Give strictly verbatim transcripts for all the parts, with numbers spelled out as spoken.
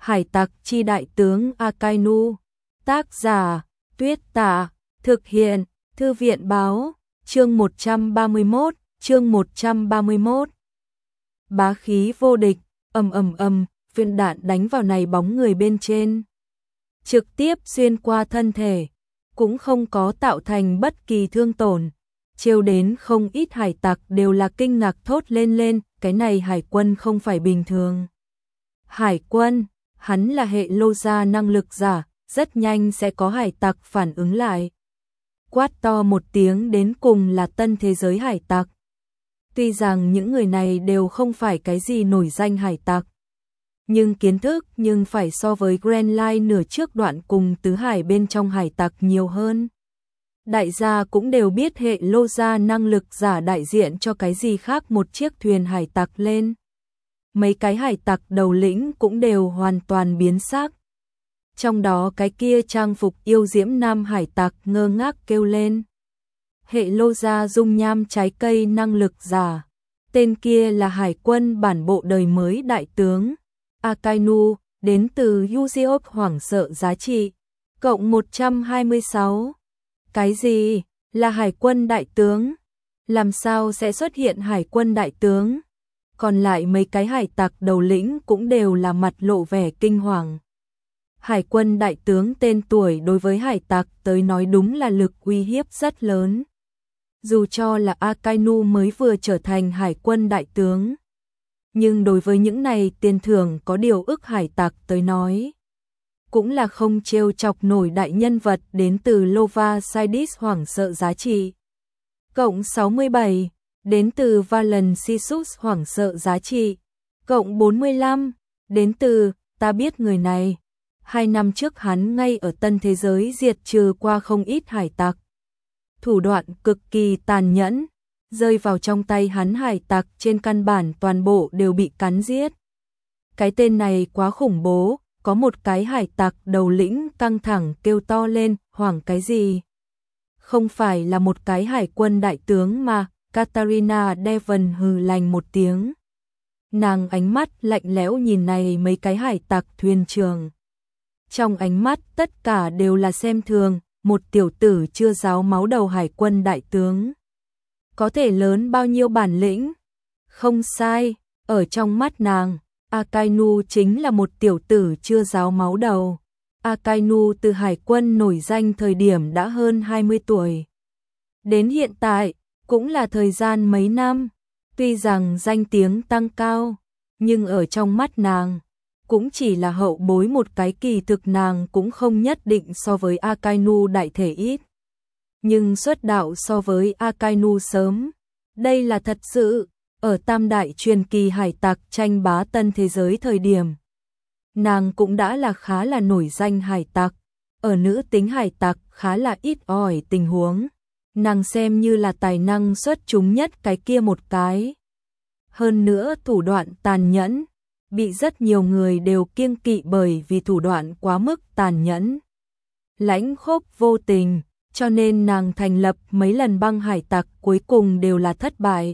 Hải tặc chi đại tướng Akainu. Tác giả Tuyết Tả. Thực hiện Thư viện Báo. Chương một trăm ba mươi mốt. Chương một trăm ba mươi mốt. Bá khí vô địch. Ầm ầm ầm, viên đạn đánh vào này bóng người bên trên, trực tiếp xuyên qua thân thể, cũng không có tạo thành bất kỳ thương tổn. Trêu đến không ít hải tặc đều là kinh ngạc thốt lên lên, cái này hải quân không phải bình thường. Hải quân, hắn là hệ lô gia năng lực giả, rất nhanh sẽ có hải tặc phản ứng lại. Quát to một tiếng đến cùng là tân thế giới hải tặc. Tuy rằng những người này đều không phải cái gì nổi danh hải tặc, nhưng kiến thức nhưng phải so với Grand Line nửa trước đoạn cùng tứ hải bên trong hải tặc nhiều hơn. Đại gia cũng đều biết hệ lô gia năng lực giả đại diện cho cái gì khác một chiếc thuyền hải tặc lên. Mấy cái hải tặc đầu lĩnh cũng đều hoàn toàn biến sắc. Trong đó cái kia trang phục yêu diễm nam hải tặc ngơ ngác kêu lên. Hệ lô gia dung nham trái cây năng lực giả. Tên kia là hải quân bản bộ đời mới đại tướng Akainu, đến từ Uziop hoảng sợ giá trị cộng một trăm hai mươi sáu. Cái gì? Là hải quân đại tướng? Làm sao sẽ xuất hiện hải quân đại tướng? Còn lại mấy cái hải tặc đầu lĩnh cũng đều là mặt lộ vẻ kinh hoàng. Hải quân đại tướng tên tuổi đối với hải tặc tới nói đúng là lực uy hiếp rất lớn. Dù cho là Akainu mới vừa trở thành hải quân đại tướng, nhưng đối với những này tiền thưởng có điều ức hải tặc tới nói, cũng là không trêu chọc nổi đại nhân vật đến từ Lova Sidis hoảng sợ giá trị cộng sáu mươi bảy, đến từ Valen Sisus hoảng sợ giá trị cộng bốn mươi lăm, đến từ ta biết người này. Hai năm trước hắn ngay ở tân thế giới diệt trừ qua không ít hải tặc. Thủ đoạn cực kỳ tàn nhẫn, rơi vào trong tay hắn hải tặc trên căn bản toàn bộ đều bị cắn giết. Cái tên này quá khủng bố, có một cái hải tặc đầu lĩnh căng thẳng kêu to lên, hoảng cái gì? Không phải là một cái hải quân đại tướng mà, Katarina Devon hừ lạnh một tiếng. Nàng ánh mắt lạnh lẽo nhìn này mấy cái hải tặc thuyền trưởng. Trong ánh mắt tất cả đều là xem thường, một tiểu tử chưa ráo máu đầu hải quân đại tướng. Có thể lớn bao nhiêu bản lĩnh? Không sai, ở trong mắt nàng, Akainu chính là một tiểu tử chưa ráo máu đầu. Akainu từ hải quân nổi danh thời điểm đã hơn hai mươi tuổi. Đến hiện tại, cũng là thời gian mấy năm. Tuy rằng danh tiếng tăng cao, nhưng ở trong mắt nàng, cũng chỉ là hậu bối một cái, kỳ thực nàng cũng không nhất định so với Akainu đại thể ít. Nhưng xuất đạo so với Akainu sớm, đây là thật sự, ở tam đại truyền kỳ hải tặc tranh bá tân thế giới thời điểm. Nàng cũng đã là khá là nổi danh hải tặc, ở nữ tính hải tặc khá là ít ỏi tình huống. Nàng xem như là tài năng xuất chúng nhất cái kia một cái. Hơn nữa thủ đoạn tàn nhẫn, bị rất nhiều người đều kiêng kỵ bởi vì thủ đoạn quá mức tàn nhẫn, lãnh khốc vô tình, cho nên nàng thành lập mấy lần băng hải tặc cuối cùng đều là thất bại.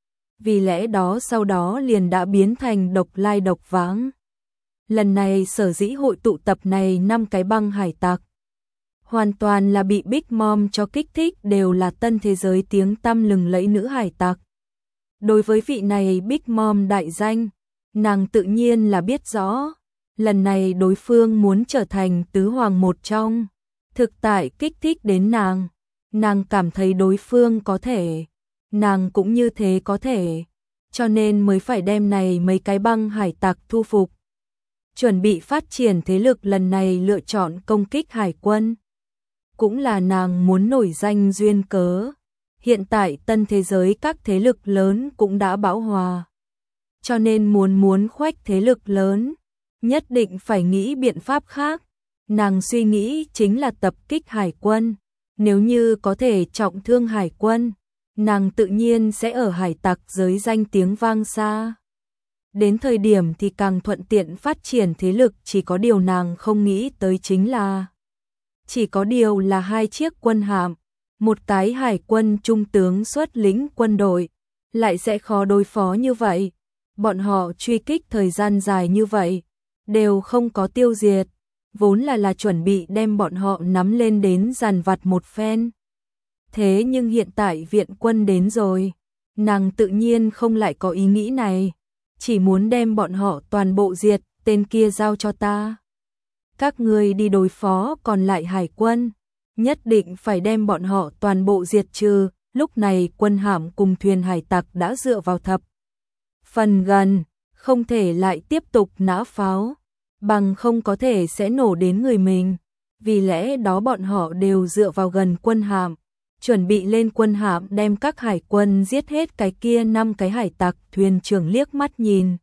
Vì lẽ đó sau đó liền đã biến thành độc lai độc vãng. Lần này sở dĩ hội tụ tập này năm cái băng hải tặc, hoàn toàn là bị Big Mom cho kích thích, đều là tân thế giới tiếng tăm lừng lẫy nữ hải tặc. Đối với vị này Big Mom đại danh, nàng tự nhiên là biết rõ, lần này đối phương muốn trở thành tứ hoàng một trong, thực tại kích thích đến nàng, nàng cảm thấy đối phương có thể, nàng cũng như thế có thể, cho nên mới phải đem này mấy cái băng hải tặc thu phục. Chuẩn bị phát triển thế lực lần này lựa chọn công kích hải quân, cũng là nàng muốn nổi danh duyên cớ. Hiện tại tân thế giới các thế lực lớn cũng đã bão hòa, cho nên muốn muốn khoách thế lực lớn, nhất định phải nghĩ biện pháp khác. Nàng suy nghĩ chính là tập kích hải quân, nếu như có thể trọng thương hải quân, nàng tự nhiên sẽ ở hải tặc giới danh tiếng vang xa. Đến thời điểm thì càng thuận tiện phát triển thế lực, chỉ có điều nàng không nghĩ tới chính là, chỉ có điều là hai chiếc quân hạm, một cái hải quân trung tướng xuất lĩnh quân đội, lại sẽ khó đối phó như vậy. Bọn họ truy kích thời gian dài như vậy, đều không có tiêu diệt, vốn là là chuẩn bị đem bọn họ nắm lên đến giàn vặt một phen. Thế nhưng hiện tại viện quân đến rồi, nàng tự nhiên không lại có ý nghĩ này, chỉ muốn đem bọn họ toàn bộ diệt, tên kia giao cho ta. Các ngươi đi đối phó còn lại hải quân, nhất định phải đem bọn họ toàn bộ diệt trừ. Lúc này quân hạm cùng thuyền hải tặc đã dựa vào thập phần gần, không thể lại tiếp tục nã pháo, bằng không có thể sẽ nổ đến người mình. Vì lẽ đó bọn họ đều dựa vào gần quân hạm, chuẩn bị lên quân hạm đem các hải quân giết hết. Cái kia năm cái hải tặc thuyền trưởng liếc mắt nhìn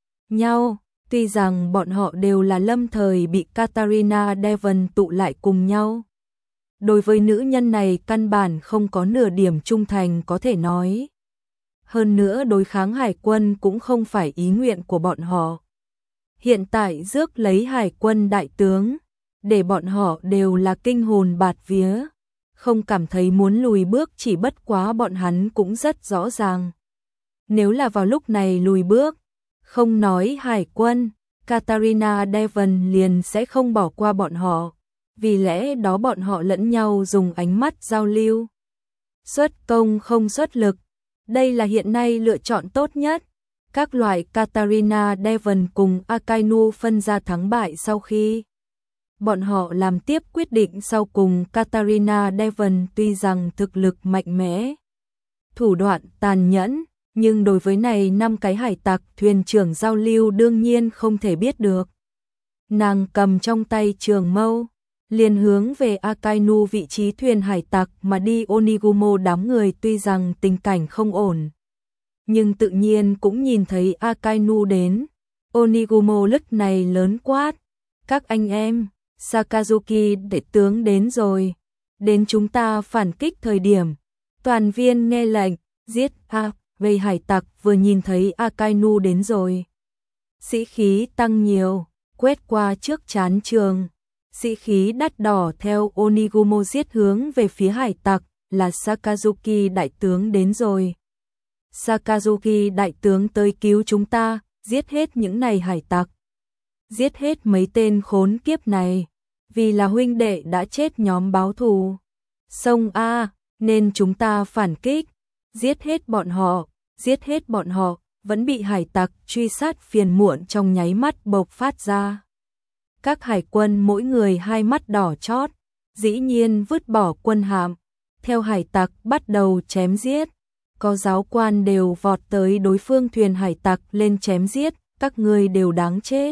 nhau, tuy rằng bọn họ đều là lâm thời bị Katarina Devon tụ lại cùng nhau. Đối với nữ nhân này căn bản không có nửa điểm trung thành có thể nói. Hơn nữa đối kháng hải quân cũng không phải ý nguyện của bọn họ. Hiện tại rước lấy hải quân đại tướng, để bọn họ đều là kinh hồn bạt vía, không cảm thấy muốn lùi bước, chỉ bất quá bọn hắn cũng rất rõ ràng. Nếu là vào lúc này lùi bước, không nói hải quân, Katarina Devon liền sẽ không bỏ qua bọn họ. Vì lẽ đó bọn họ lẫn nhau dùng ánh mắt giao lưu. Xuất công không xuất lực, đây là hiện nay lựa chọn tốt nhất. Các loại Katarina Devon cùng Akainu phân ra thắng bại sau khi bọn họ làm tiếp quyết định sau cùng. Katarina Devon tuy rằng thực lực mạnh mẽ, thủ đoạn tàn nhẫn, nhưng đối với này năm cái hải tặc thuyền trưởng giao lưu đương nhiên không thể biết được. Nàng cầm trong tay trường mâu, liền hướng về Akainu vị trí thuyền hải tặc mà đi. Onigumo đám người tuy rằng tình cảnh không ổn, nhưng tự nhiên cũng nhìn thấy Akainu đến. Onigumo lúc này lớn quát, các anh em, Sakazuki đệ tướng đến rồi, đến chúng ta phản kích thời điểm, toàn viên nghe lệnh, giết a. Vây hải tặc vừa nhìn thấy Akainu đến rồi, sĩ khí tăng nhiều, quét qua trước trán trường. Sĩ khí đắt đỏ theo Onigumo giết hướng về phía hải tặc, là Sakazuki đại tướng đến rồi. Sakazuki đại tướng tới cứu chúng ta, giết hết những này hải tặc. Giết hết mấy tên khốn kiếp này, vì là huynh đệ đã chết nhóm báo thù. Sông A, nên chúng ta phản kích, giết hết bọn họ, giết hết bọn họ, vẫn bị hải tặc truy sát phiền muộn trong nháy mắt bộc phát ra. Các hải quân mỗi người hai mắt đỏ chót, dĩ nhiên vứt bỏ quân hạm, theo hải tặc bắt đầu chém giết. Có giáo quan đều vọt tới đối phương thuyền hải tặc lên chém giết, các ngươi đều đáng chết.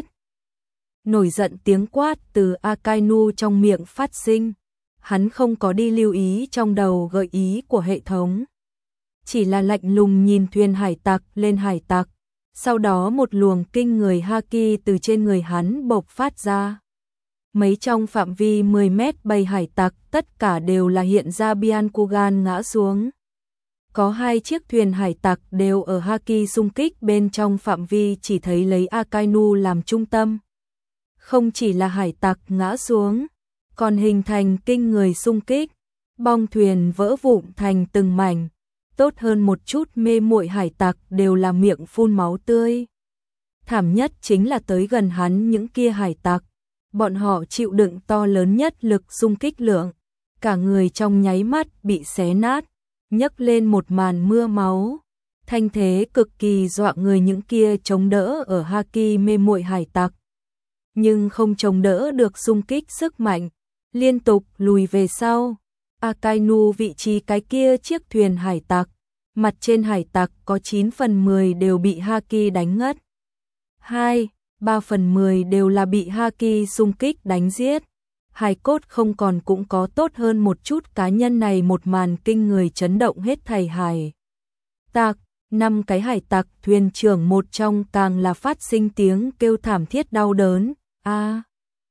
Nổi giận tiếng quát từ Akainu trong miệng phát sinh, hắn không có đi lưu ý trong đầu gợi ý của hệ thống, chỉ là lạnh lùng nhìn thuyền hải tặc lên hải tặc. Sau đó một luồng kinh người haki từ trên người hắn bộc phát ra. Mấy trong phạm vi mười mét bầy hải tặc tất cả đều là hiện ra Byakugan ngã xuống. Có hai chiếc thuyền hải tặc đều ở haki xung kích bên trong phạm vi, chỉ thấy lấy Akainu làm trung tâm. Không chỉ là hải tặc ngã xuống, còn hình thành kinh người xung kích, bong thuyền vỡ vụn thành từng mảnh. Tốt hơn một chút mê muội hải tặc đều là miệng phun máu tươi. Thảm nhất chính là tới gần hắn những kia hải tặc, bọn họ chịu đựng to lớn nhất lực xung kích lượng, cả người trong nháy mắt bị xé nát, nhấc lên một màn mưa máu. Thanh thế cực kỳ dọa người, những kia chống đỡ ở haki mê muội hải tặc, nhưng không chống đỡ được xung kích sức mạnh, liên tục lùi về sau. Akainu vị trí cái kia chiếc thuyền hải tặc, mặt trên hải tặc có chín phần mười đều bị haki đánh ngất. hai, ba phần mười đều là bị haki xung kích đánh giết. Hài cốt không còn cũng có tốt hơn một chút. Cá nhân này một màn kinh người chấn động hết thảy hải tặc. Năm cái hải tặc thuyền trưởng một trong càng là phát sinh tiếng kêu thảm thiết đau đớn. A, à,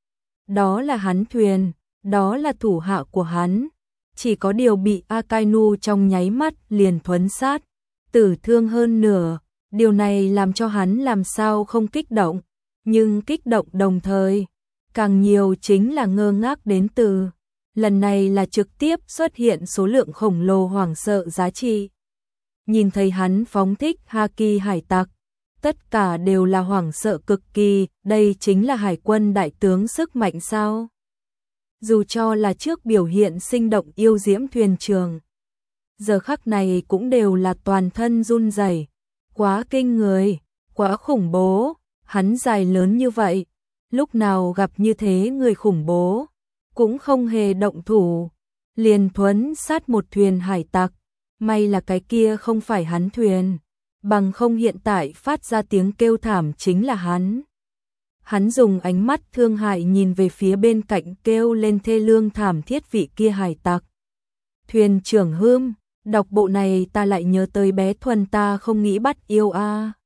đó là hắn thuyền, đó là thủ hạ của hắn. Chỉ có điều bị Akainu trong nháy mắt liền thuấn sát, tử thương hơn nửa. Điều này làm cho hắn làm sao không kích động, nhưng kích động đồng thời, càng nhiều chính là ngơ ngác đến từ. Lần này là trực tiếp xuất hiện số lượng khổng lồ hoảng sợ giá trị. Nhìn thấy hắn phóng thích haki hải tặc, tất cả đều là hoảng sợ cực kỳ, đây chính là hải quân đại tướng sức mạnh sao? Dù cho là trước biểu hiện sinh động yêu diễm thuyền trưởng, giờ khắc này cũng đều là toàn thân run rẩy, quá kinh người, quá khủng bố, hắn dài lớn như vậy, lúc nào gặp như thế người khủng bố, cũng không hề động thủ, liền thuấn sát một thuyền hải tặc, may là cái kia không phải hắn thuyền, bằng không hiện tại phát ra tiếng kêu thảm chính là hắn. Hắn dùng ánh mắt thương hại nhìn về phía bên cạnh kêu lên thê lương thảm thiết vị kia hải tặc. Thuyền trưởng Hươm, đọc bộ này ta lại nhớ tới bé Thuần ta không nghĩ bắt yêu a.